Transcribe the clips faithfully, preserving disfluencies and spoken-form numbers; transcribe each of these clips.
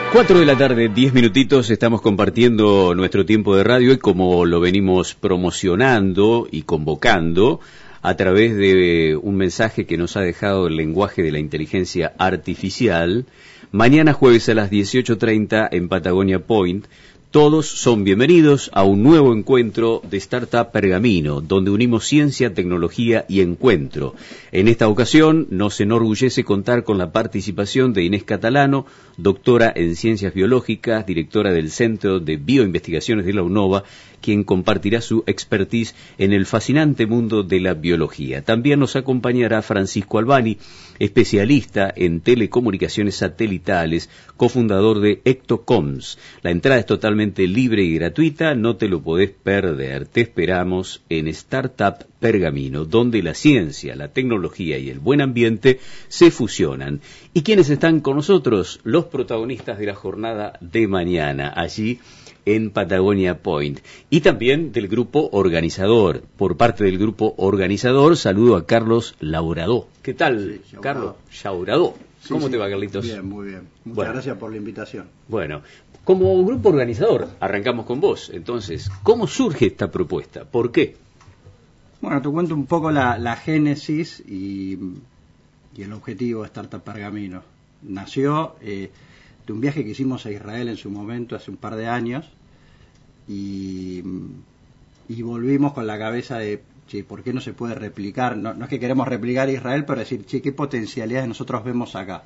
Cuatro de la tarde, diez minutitos, estamos compartiendo nuestro tiempo de radio y como lo venimos promocionando y convocando a través de un mensaje que nos ha dejado el lenguaje de la inteligencia artificial, mañana jueves a las dieciocho treinta en Patagonia Point, todos son bienvenidos a un nuevo encuentro de Startup Pergamino, donde unimos ciencia, tecnología y encuentro. En esta ocasión nos enorgullece contar con la participación de Inés Catalano, doctora en Ciencias Biológicas, directora del Centro de Bioinvestigaciones de la UNOVA, quien compartirá su expertise en el fascinante mundo de la biología. También nos acompañará Francisco Albani, especialista en telecomunicaciones satelitales, cofundador de Ectocoms. La entrada es totalmente libre y gratuita, no te lo podés perder. Te esperamos en Startup Pergamino, donde la ciencia, la tecnología y el buen ambiente se fusionan. ¿Y quiénes están con nosotros? Los protagonistas de la jornada de mañana, allí en Patagonia Point, y también del grupo organizador. Por parte del grupo organizador, saludo a Carlos Lauradó. ¿Qué tal, sí, Carlos? Lauradó. Sí, ¿Cómo sí. te va, Carlitos? Bien, muy bien. Muchas bueno. gracias por la invitación. Bueno, como grupo organizador, arrancamos con vos. Entonces, ¿cómo surge esta propuesta? ¿Por qué? Bueno, te cuento un poco la, la génesis y, y el objetivo de Startup Pergamino. Nació eh, de un viaje que hicimos a Israel en su momento, hace un par de años, y, y volvimos con la cabeza de, che, ¿por qué no se puede replicar? No, no es que queremos replicar Israel, pero decir, che, ¿qué potencialidades nosotros vemos acá?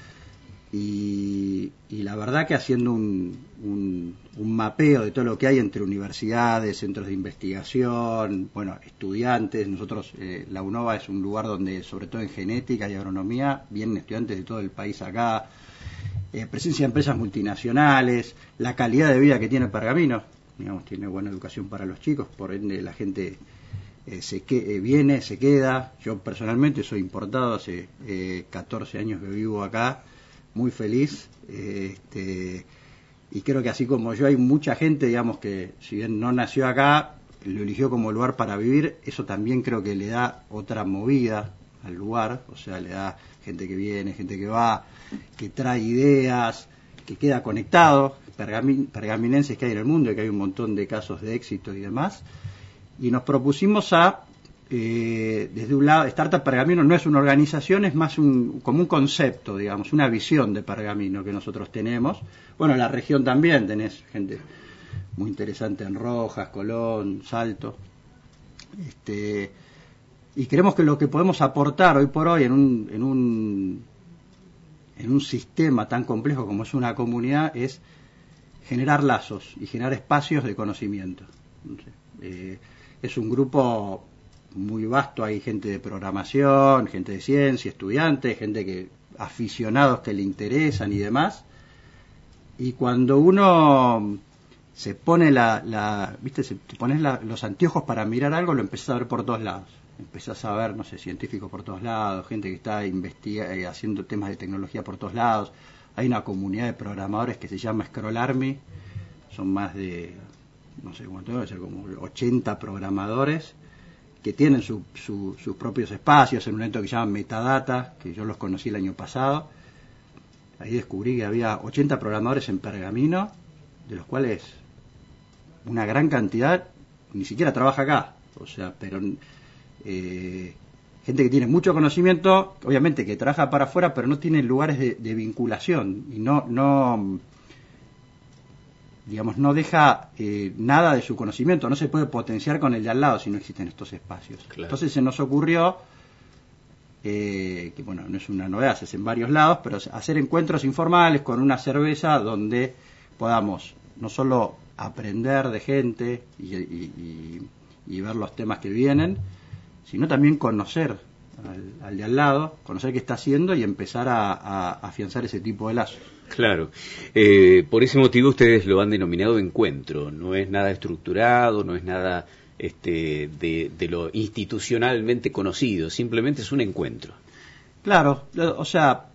Y, y la verdad que haciendo un, un, un mapeo de todo lo que hay entre universidades, centros de investigación, bueno, estudiantes, nosotros, eh, la UNOVA es un lugar donde, sobre todo en genética y agronomía, vienen estudiantes de todo el país acá, eh, presencia de empresas multinacionales, la calidad de vida que tiene Pergamino, digamos, tiene buena educación para los chicos, por ende la gente eh, se que, eh, viene, se queda. Yo personalmente soy importado, hace eh, catorce años que vivo acá, muy feliz, eh, este, y creo que así como yo hay mucha gente, digamos, que si bien no nació acá, lo eligió como lugar para vivir. Eso también creo que le da otra movida al lugar, o sea, le da gente que viene, gente que va, que trae ideas, que queda conectado, pergamin, pergaminenses que hay en el mundo, y que hay un montón de casos de éxito y demás, y nos propusimos a, eh, desde un lado, Startup Pergamino no es una organización, es más un, como un concepto, digamos, una visión de Pergamino que nosotros tenemos. Bueno, en la región también tenés gente muy interesante en Rojas, Colón, Salto, este, y creemos que lo que podemos aportar hoy por hoy en un, en un, en un sistema tan complejo como es una comunidad es generar lazos y generar espacios de conocimiento. Eh, es un grupo muy vasto, hay gente de programación, gente de ciencia, estudiantes, gente que aficionados que le interesan y demás. Y cuando uno se pone la, la viste, se, te pones la, los anteojos para mirar algo, lo empezás a ver por todos lados. Empezás a ver, no sé, científicos por todos lados, gente que está investiga, eh, haciendo temas de tecnología por todos lados. Hay una comunidad de programadores que se llama Scroll Army, son más de, no sé cuánto, debe ser como ochenta programadores que tienen su, su, sus propios espacios en un evento que se llama Metadata, que yo los conocí el año pasado. Ahí descubrí que había ochenta programadores en Pergamino, de los cuales una gran cantidad ni siquiera trabaja acá, o sea, pero eh, gente que tiene mucho conocimiento, obviamente que trabaja para afuera, pero no tiene lugares de, de vinculación y no, no, digamos, no deja eh, nada de su conocimiento, no se puede potenciar con el de al lado si no existen estos espacios. Claro. Entonces se nos ocurrió, eh, que bueno, no es una novedad, se hace en varios lados, pero hacer encuentros informales con una cerveza donde podamos no solo aprender de gente y, y, y, y ver los temas que vienen, sino también conocer al, al de al lado, conocer qué está haciendo y empezar a, a, a afianzar ese tipo de lazos. Claro, eh, por ese motivo ustedes lo han denominado encuentro, no es nada estructurado, no es nada este, de, de lo institucionalmente conocido, simplemente es un encuentro. Claro, o sea,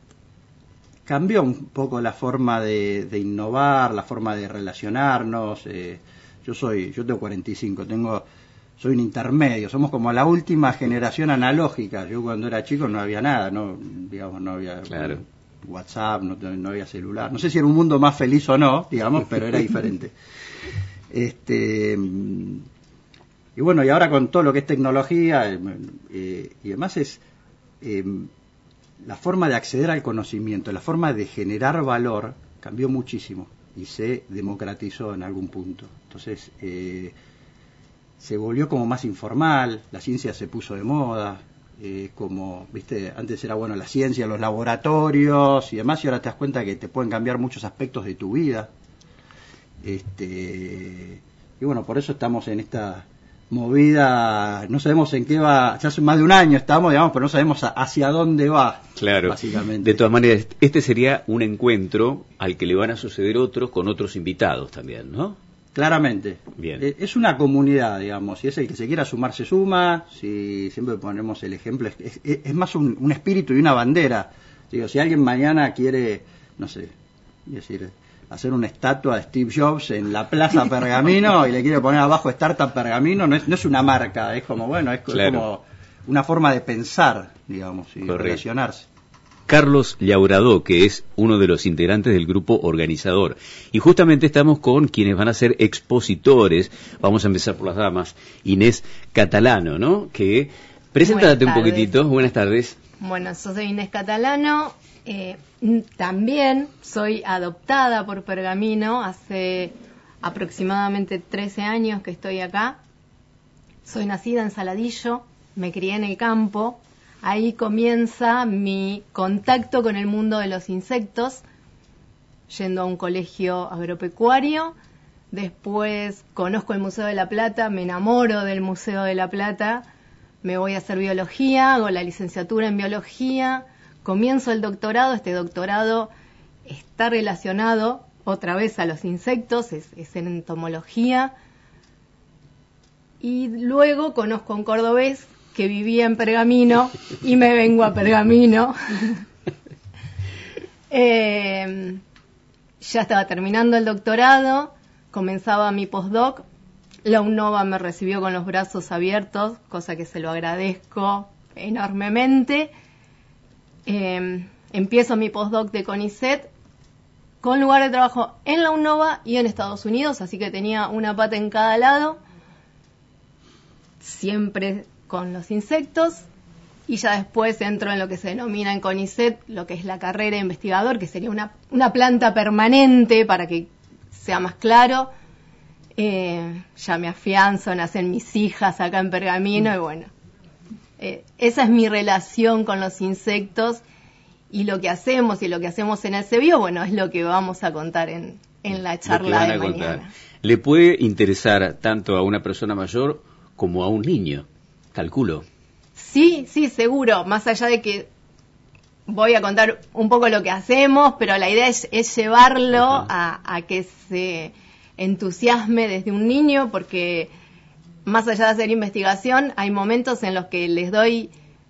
cambió un poco la forma de, de innovar, la forma de relacionarnos. Eh, yo soy, yo tengo cuarenta y cinco, tengo, soy un intermedio, somos como la última generación analógica. Yo cuando era chico no había nada, no, digamos, no había. Claro. WhatsApp, no, no había celular. No sé si era un mundo más feliz o no, digamos, pero era diferente. Este, y bueno, y ahora con todo lo que es tecnología eh, y demás, es eh, la forma de acceder al conocimiento, la forma de generar valor cambió muchísimo y se democratizó en algún punto. Entonces, eh, se volvió como más informal, la ciencia se puso de moda, eh, como, viste, antes era bueno la ciencia, los laboratorios y demás, y ahora te das cuenta que te pueden cambiar muchos aspectos de tu vida. Este, y bueno, por eso estamos en esta movida, no sabemos en qué va, ya hace más de un año estamos, digamos, pero no sabemos a, hacia dónde va. Claro, básicamente. De todas maneras, este sería un encuentro al que le van a suceder otros con otros invitados también, ¿no? Claramente. Bien. Es una comunidad, digamos, si es el que se quiera sumar, se suma, si siempre ponemos el ejemplo, es, es, es más un, un espíritu y una bandera. Digo, si alguien mañana quiere, no sé, decir, hacer una estatua de Steve Jobs en la Plaza Pergamino y le quiere poner abajo Startup Pergamino, no es, no es una marca, es como, bueno, es, claro. es como una forma de pensar, digamos, y Correcto. relacionarse. Carlos Llauradó, que es uno de los integrantes del grupo organizador. Y justamente estamos con quienes van a ser expositores. Vamos a empezar por las damas. Inés Catalano, ¿no? Que preséntate un poquitito. Buenas tardes. Bueno, yo soy Inés Catalano. Eh, también soy adoptada por Pergamino. Hace aproximadamente trece años que estoy acá. Soy nacida en Saladillo. Me crié en el campo. Ahí comienza mi contacto con el mundo de los insectos, yendo a un colegio agropecuario. Después conozco el Museo de la Plata, me enamoro del Museo de la Plata, me voy a hacer biología, hago la licenciatura en biología, comienzo el doctorado. Este doctorado está relacionado otra vez a los insectos, es, es en entomología. Y luego conozco a un cordobés que vivía en Pergamino y me vengo a Pergamino. eh, ya estaba terminando el doctorado, comenzaba mi postdoc. La UNOVA me recibió con los brazos abiertos, cosa que se lo agradezco enormemente. Eh, empiezo mi postdoc de CONICET con lugar de trabajo en la UNOVA y en Estados Unidos, así que tenía una pata en cada lado. Siempre con los insectos, y ya después entro en lo que se denomina en CONICET, lo que es la carrera de investigador, que sería una, una planta permanente, para que sea más claro. Eh, ya me afianzo, nacen mis hijas acá en Pergamino, y bueno, eh, esa es mi relación con los insectos, y lo que hacemos, y lo que hacemos en el CEBIO, bueno, es lo que vamos a contar en, en la charla de mañana. Contar. Le puede interesar tanto a una persona mayor como a un niño, calculo. Sí, sí, seguro, más allá de que voy a contar un poco lo que hacemos, pero la idea es, es llevarlo a, a que se entusiasme desde un niño, porque más allá de hacer investigación, hay momentos en los que les doy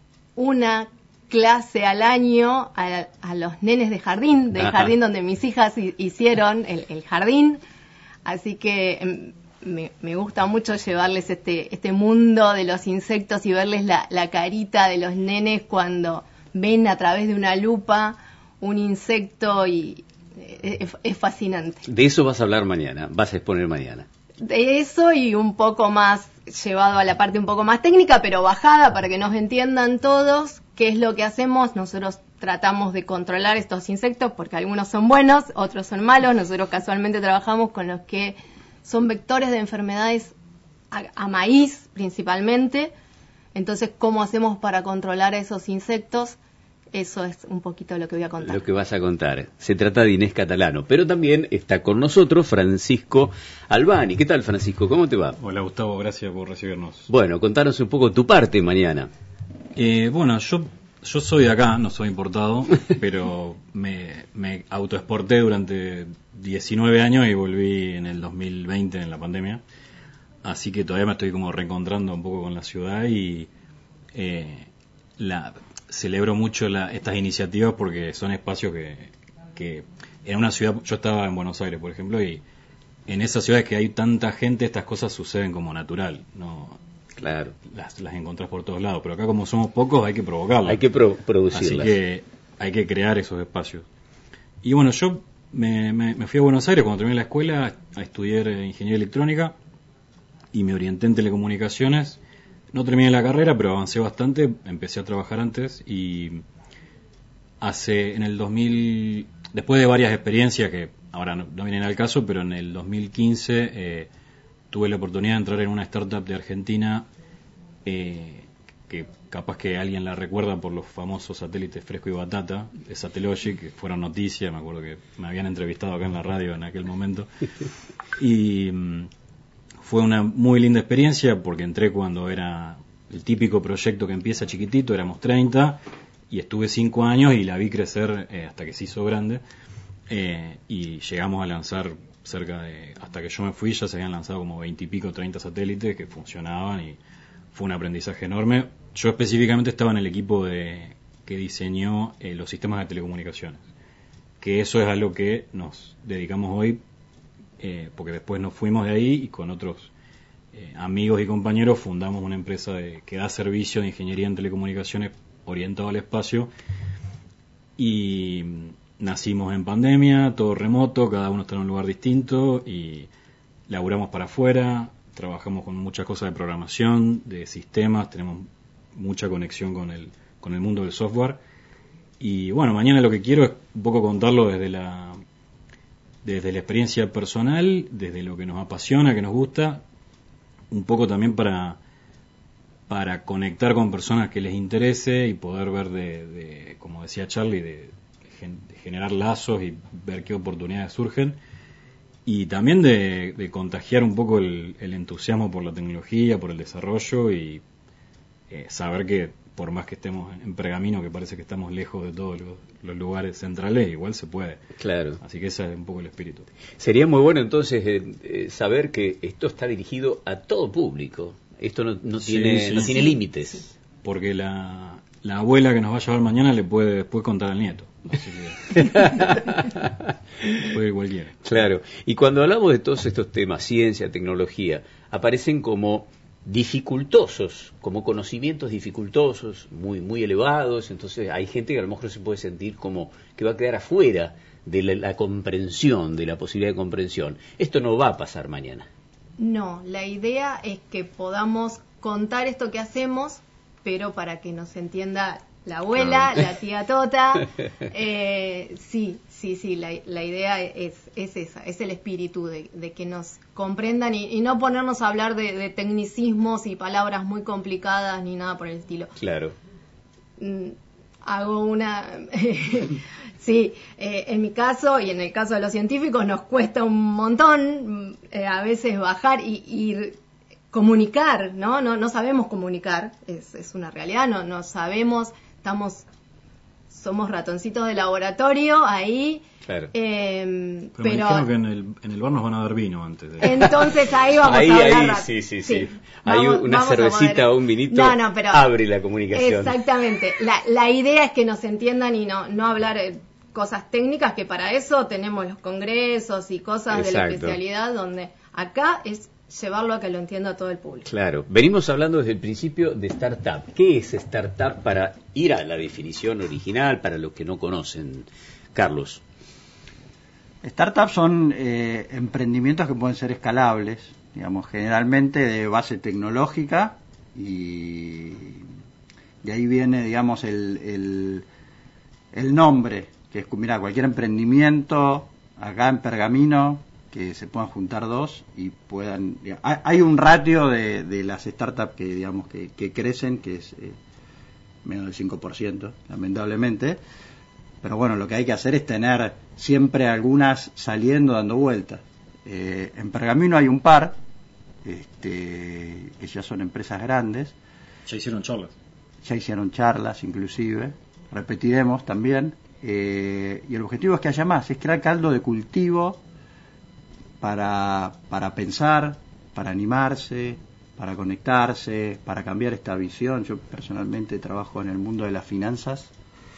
una clase al año a, a los nenes de jardín, del Ajá. jardín donde mis hijas hicieron el, el jardín, así que Me, me gusta mucho llevarles este este mundo de los insectos y verles la, la carita de los nenes cuando ven a través de una lupa un insecto, y es, es fascinante. De eso vas a hablar mañana, vas a exponer mañana. De eso y un poco más llevado a la parte un poco más técnica, pero bajada para que nos entiendan todos qué es lo que hacemos. Nosotros tratamos de controlar estos insectos porque algunos son buenos, otros son malos. Nosotros casualmente trabajamos con los que son vectores de enfermedades a, a maíz principalmente. Entonces, ¿cómo hacemos para controlar esos insectos? Eso es un poquito lo que voy a contar. Lo que vas a contar. Se trata de Inés Catalano, pero también está con nosotros Francisco Albani. ¿Qué tal, Francisco? ¿Cómo te va? Hola, Gustavo, gracias por recibirnos. Bueno, contanos un poco tu parte mañana. Eh, bueno, yo yo soy de acá, no soy importado, pero me, me autoexporté durante diecinueve años y volví en el dos mil veinte, en la pandemia. Así que todavía me estoy como reencontrando un poco con la ciudad y eh, la celebro mucho la, estas iniciativas porque son espacios que, que en una ciudad, yo estaba en Buenos Aires, por ejemplo, y en esas ciudades que hay tanta gente, estas cosas suceden como natural, no claro, las, las encontrás por todos lados, pero acá como somos pocos hay que provocarlas. Hay que pro- producirlas. Así que hay que crear esos espacios. Y bueno, yo me, me, me fui a Buenos Aires cuando terminé la escuela a estudiar ingeniería electrónica y me orienté en telecomunicaciones. No terminé la carrera, pero avancé bastante, empecé a trabajar antes y hace en el dos mil, después de varias experiencias que ahora no, no vienen al caso, pero en el dos mil quince eh, tuve la oportunidad de entrar en una startup de Argentina eh, que capaz que alguien la recuerda por los famosos satélites Fresco y Batata de Satellogic, que fueron noticias, me acuerdo que me habían entrevistado acá en la radio en aquel momento y mm, fue una muy linda experiencia porque entré cuando era el típico proyecto que empieza chiquitito, éramos treinta y estuve cinco años y la vi crecer eh, hasta que se hizo grande eh, y llegamos a lanzar cerca de, hasta que yo me fui ya se habían lanzado como veinte y pico, treinta satélites que funcionaban y fue un aprendizaje enorme. Yo específicamente estaba en el equipo de que diseñó eh, los sistemas de telecomunicaciones, que eso es a lo que nos dedicamos hoy, eh, porque después nos fuimos de ahí y con otros eh, amigos y compañeros fundamos una empresa de, que da servicio de ingeniería en telecomunicaciones orientado al espacio y nacimos en pandemia, todo remoto, cada uno está en un lugar distinto y laburamos para afuera, trabajamos con muchas cosas de programación, de sistemas, tenemos mucha conexión con el, con el mundo del software y bueno, mañana lo que quiero es un poco contarlo desde la desde la experiencia personal, desde lo que nos apasiona, que nos gusta, un poco también para para conectar con personas que les interese y poder ver de, de como decía Charlie, de, de generar lazos y ver qué oportunidades surgen y también de, de contagiar un poco el, el entusiasmo por la tecnología, por el desarrollo y eh, saber que por más que estemos en Pergamino, que parece que estamos lejos de todos los, los lugares centrales, igual se puede. Claro. Así que ese es un poco el espíritu. Sería muy bueno entonces eh, eh, saber que esto está dirigido a todo público. Esto no, no Sí, tiene sí. no tiene Sí, límites. sí. Porque la, la abuela que nos va a llevar mañana le puede después contar al nieto. Así que puede cualquiera. Claro. Y cuando hablamos de todos estos temas, ciencia, tecnología, aparecen como dificultosos, como conocimientos dificultosos, muy muy elevados, entonces hay gente que a lo mejor se puede sentir como que va a quedar afuera de la, la comprensión, de la posibilidad de comprensión. Esto no va a pasar mañana. No, la idea es que podamos contar esto que hacemos, pero para que nos entienda la abuela, Ah. la tía Tota. Eh, sí, sí, sí, la, la idea es, es esa, es el espíritu de, de que nos comprendan y, y no ponernos a hablar de, de tecnicismos y palabras muy complicadas ni nada por el estilo. Claro. Mm, hago una... Sí, eh, en mi caso y en el caso de los científicos nos cuesta un montón eh, a veces bajar y, y comunicar, ¿no? No, no sabemos comunicar, es, es una realidad, no, no sabemos, estamos, somos ratoncitos de laboratorio ahí. Claro. Eh, Pero, me pero dijeron que en el, en el bar nos van a dar vino antes de... entonces ahí vamos Ahí, a hablar. ahí, rato. sí, sí, sí. Hay Vamos- una vamos a cervecita poder- o un vinito, No, no, pero abre la comunicación. exactamente. La, la idea es que nos entiendan y no, no hablar eh, cosas técnicas, que para eso tenemos los congresos y cosas de la Exacto. especialidad, donde acá es llevarlo a que lo entienda todo el público. Claro. Venimos hablando desde el principio de startup. ¿Qué es startup para ir a la definición original, para los que no conocen? Carlos. Startups son eh, emprendimientos que pueden ser escalables, digamos, generalmente de base tecnológica y de ahí viene, digamos, el, el, el nombre, que es, mira, cualquier emprendimiento acá en Pergamino, que se puedan juntar dos y puedan... Hay, hay un ratio de, de las startups que, digamos, que, que crecen, que es eh, menos del cinco por ciento, lamentablemente. Pero bueno, lo que hay que hacer es tener siempre algunas saliendo, dando vueltas. Eh, en Pergamino hay un par, este, que ya son empresas grandes, Ya hicieron charlas. ya hicieron charlas inclusive, repetiremos también, eh, y el objetivo es que haya más, es crear caldo de cultivo para, para pensar, para animarse, para conectarse, para cambiar esta visión. Yo personalmente trabajo en el mundo de las finanzas,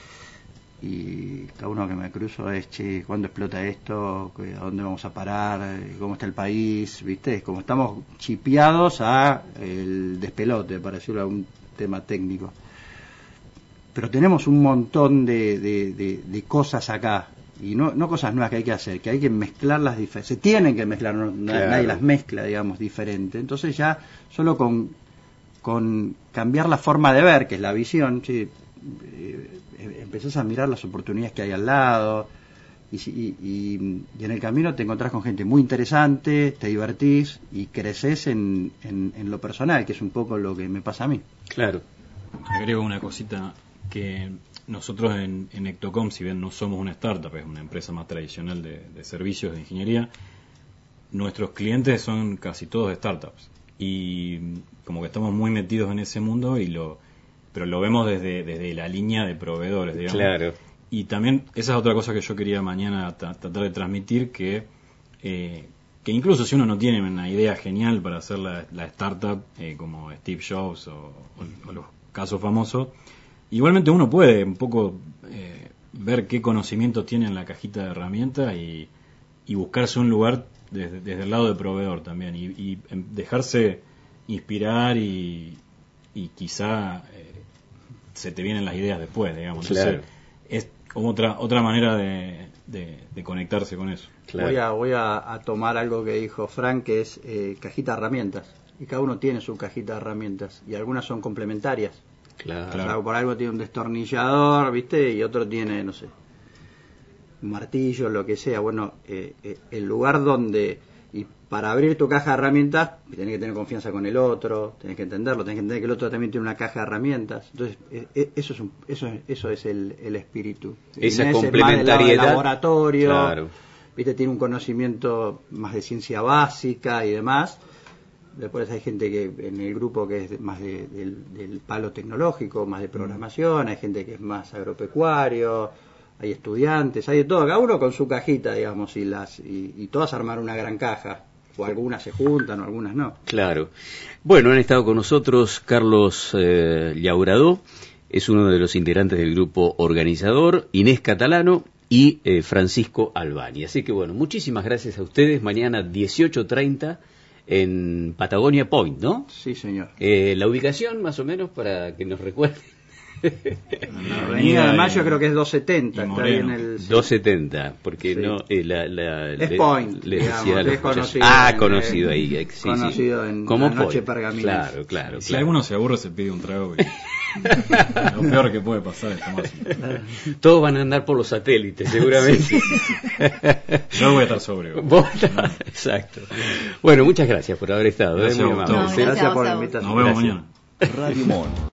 y cada uno que me cruzo es, che, ¿cuándo explota esto? ¿A dónde vamos a parar? ¿Cómo está el país? ¿Viste? Es como estamos chipeados a el despelote, para decirlo a un tema técnico. pero tenemos un montón de, de, de, de cosas acá. Y no, no cosas nuevas que hay que hacer, que hay que mezclarlas diferentes. Se tienen que mezclar, no, claro. Nadie las mezcla, digamos, diferente. Entonces ya solo con, con cambiar la forma de ver, que es la visión, ¿sí? eh, empezás a mirar las oportunidades que hay al lado, y, y, y, y en el camino te encontrás con gente muy interesante, te divertís y creces en, en, en lo personal, que es un poco lo que me pasa a mí. Claro. Agrego una cosita, que nosotros en, en Ectocom, si bien no somos una startup, es una empresa más tradicional de, de servicios de ingeniería, nuestros clientes son casi todos startups, y como que estamos muy metidos en ese mundo, y lo pero lo vemos desde, desde la línea de proveedores, digamos. Claro. Y también, esa es otra cosa que yo quería mañana tra- tratar de transmitir, que eh, que incluso si uno no tiene una idea genial para hacer la, la startup, eh, como Steve Jobs o, o, o los casos famosos, igualmente uno puede un poco eh, ver qué conocimientos tiene en la cajita de herramientas y, y buscarse un lugar desde, desde el lado de proveedor también, y, y dejarse inspirar, y, y quizá eh, se te vienen las ideas después, digamos. Claro. Entonces, es como otra otra manera de, de, de conectarse con eso. Claro. Voy, a, voy a, a tomar algo que dijo Frank, que es eh, cajita de herramientas. Y cada uno tiene su cajita de herramientas, y algunas son complementarias. Claro. O sea, por algo tiene un destornillador, ¿viste? Y otro tiene, no sé, un martillo, lo que sea. Bueno, eh, eh, el lugar donde... Y para abrir tu caja de herramientas, tenés que tener confianza con el otro, tenés que entenderlo, tenés que entender que el otro también tiene una caja de herramientas. Entonces, eh, eso es un, eso es, eso es el, el espíritu. Esa Inés complementariedad. Es más del lado de laboratorio, claro. ¿Viste? Tiene un conocimiento más de ciencia básica y demás. Después hay gente que en el grupo que es más de, del, del palo tecnológico, más de programación, hay gente que es más agropecuario, hay estudiantes, hay de todo, cada uno con su cajita, digamos, y las y, y todas armar una gran caja, o algunas se juntan o algunas no. Claro. Bueno, han estado con nosotros Carlos eh, Llauradó, es uno de los integrantes del grupo organizador, Inés Catalano y eh, Francisco Albani. Así que bueno, muchísimas gracias a ustedes. Mañana dieciocho treinta en Patagonia Point, ¿no? Sí, señor. Eh, la ubicación, más o menos, para que nos recuerden. La Avenida de Mayo creo que es doscientos setenta, está ahí en el... doscientos setenta, porque sí. no... Eh, la, la, es le, Point, le digamos, decía a los es conocido. Ah, en, conocido en, ahí. Sí, conocido sí. en Como la noche Point. pergamino. Claro, claro. Si claro. alguno se aburre, se pide un trago. Y... lo peor que puede pasar es tomarse. Todos van a andar por los satélites, seguramente. Sí, sí, sí. Yo voy a estar sobrio. ¿Vos? Exacto. Bueno, muchas gracias por haber estado. Gracias, ¿eh? Muy no, amable. Gracias, gracias por la vos. invitación. Nos vemos Gracias. mañana. Radio Mon.